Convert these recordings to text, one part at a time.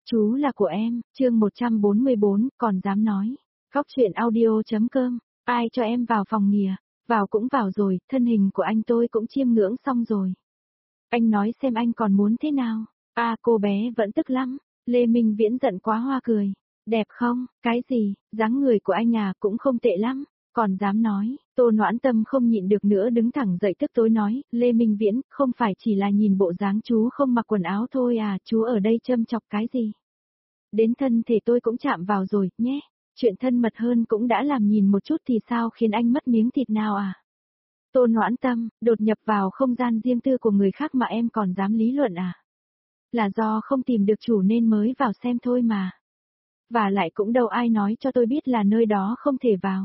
Chú là của em, chương 144, còn dám nói. Góc chuyện audio.com, ai cho em vào phòng nghìa, vào cũng vào rồi, thân hình của anh tôi cũng chiêm ngưỡng xong rồi. Anh nói xem anh còn muốn thế nào? Cô bé vẫn tức lắm. Lê Minh Viễn giận quá hoa cười. Đẹp không? Cái gì? Dáng người của anh cũng không tệ lắm. Còn dám nói, Tô Noãn Tâm không nhịn được nữa đứng thẳng dậy tức tối nói, Lê Minh Viễn, không phải chỉ là nhìn bộ dáng chú không mặc quần áo thôi chú ở đây châm chọc cái gì? Đến thân thể tôi cũng chạm vào rồi, nhé. Chuyện thân mật hơn cũng đã làm nhìn một chút thì sao khiến anh mất miếng thịt nào Tô Noãn Tâm, đột nhập vào không gian riêng tư của người khác mà em còn dám lý luận Là do không tìm được chủ nên mới vào xem thôi mà. Và lại cũng đâu ai nói cho tôi biết là nơi đó không thể vào.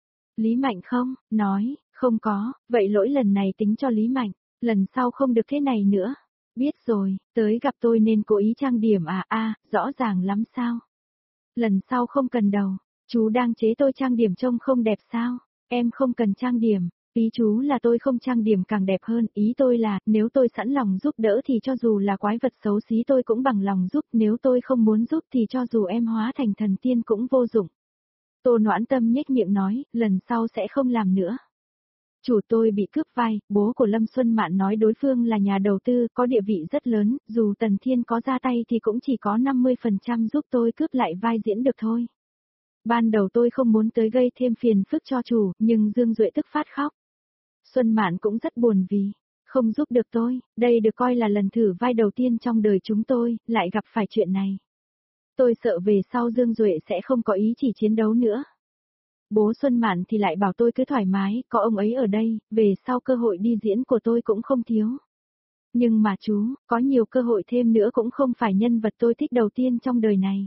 Lý Mạnh không, nói, không có, vậy lỗi lần này tính cho Lý Mạnh, lần sau không được thế này nữa. Biết rồi, tới gặp tôi nên cố ý trang điểm rõ ràng lắm sao. Lần sau không cần đâu, chú đang chế tôi trang điểm trông không đẹp sao, em không cần trang điểm, ý chú là tôi không trang điểm càng đẹp hơn, ý tôi là nếu tôi sẵn lòng giúp đỡ thì cho dù là quái vật xấu xí tôi cũng bằng lòng giúp, nếu tôi không muốn giúp thì cho dù em hóa thành thần tiên cũng vô dụng. Tô Noãn Tâm nhếch miệng nói, lần sau sẽ không làm nữa. Chủ tôi bị cướp vai, bố của Lâm Xuân Mạn nói đối phương là nhà đầu tư, có địa vị rất lớn, dù Tần Thiên có ra tay thì cũng chỉ có 50% giúp tôi cướp lại vai diễn được thôi. Ban đầu tôi không muốn tới gây thêm phiền phức cho chủ, nhưng Dương Duệ tức phát khóc. Xuân Mạn cũng rất buồn vì không giúp được tôi, đây được coi là lần thử vai đầu tiên trong đời chúng tôi, lại gặp phải chuyện này. Tôi sợ về sau Dương Duệ sẽ không có ý chỉ chiến đấu nữa. Bố Xuân Mạn thì lại bảo tôi cứ thoải mái, có ông ấy ở đây, về sau cơ hội đi diễn của tôi cũng không thiếu. Nhưng mà chú, có nhiều cơ hội thêm nữa cũng không phải nhân vật tôi thích đầu tiên trong đời này.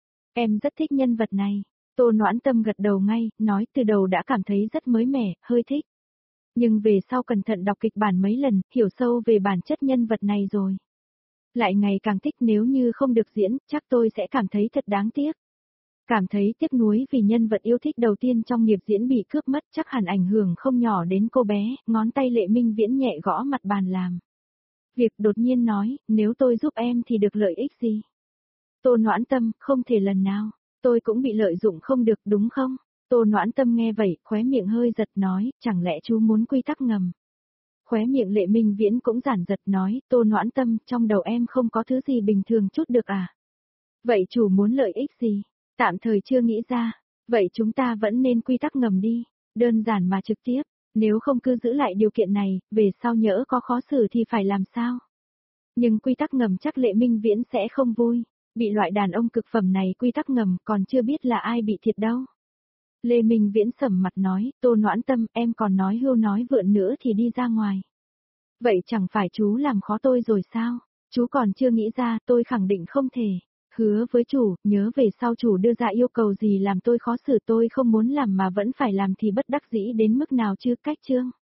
Em rất thích nhân vật này. Tô Noãn Tâm gật đầu ngay, nói từ đầu đã cảm thấy rất mới mẻ, hơi thích. Nhưng về sau cẩn thận đọc kịch bản mấy lần, hiểu sâu về bản chất nhân vật này rồi. Lại ngày càng thích, nếu như không được diễn, chắc tôi sẽ cảm thấy thật đáng tiếc. Cảm thấy tiếc nuối vì nhân vật yêu thích đầu tiên trong nghiệp diễn bị cướp mất, chắc hẳn ảnh hưởng không nhỏ đến cô bé, ngón tay Lệ Minh Viễn nhẹ gõ mặt bàn làm. Việc đột nhiên nói, nếu tôi giúp em thì được lợi ích gì? Tô Noãn Tâm, không thể lần nào, tôi cũng bị lợi dụng không được đúng không? Tô Noãn Tâm nghe vậy, khóe miệng hơi giật nói, chẳng lẽ chú muốn quy tắc ngầm? Khóe miệng Lệ Minh Viễn cũng giản giật nói, Tô Noãn Tâm, trong đầu em không có thứ gì bình thường chút được Vậy chủ muốn lợi ích gì? Tạm thời chưa nghĩ ra, vậy chúng ta vẫn nên quy tắc ngầm đi, đơn giản mà trực tiếp, nếu không cứ giữ lại điều kiện này, về sau nhỡ có khó xử thì phải làm sao? Nhưng quy tắc ngầm chắc Lệ Minh Viễn sẽ không vui, bị loại đàn ông cực phẩm này quy tắc ngầm còn chưa biết là ai bị thiệt đâu. Lê Minh Viễn sầm mặt nói, Tô Noãn Tâm, em còn nói hưu nói vượn nữa thì đi ra ngoài. Vậy chẳng phải chú làm khó tôi rồi sao? Chú còn chưa nghĩ ra, tôi khẳng định không thể. Hứa với chủ, nhớ về sau chủ đưa ra yêu cầu gì làm tôi khó xử tôi không muốn làm mà vẫn phải làm thì bất đắc dĩ đến mức nào chứ, cách chương.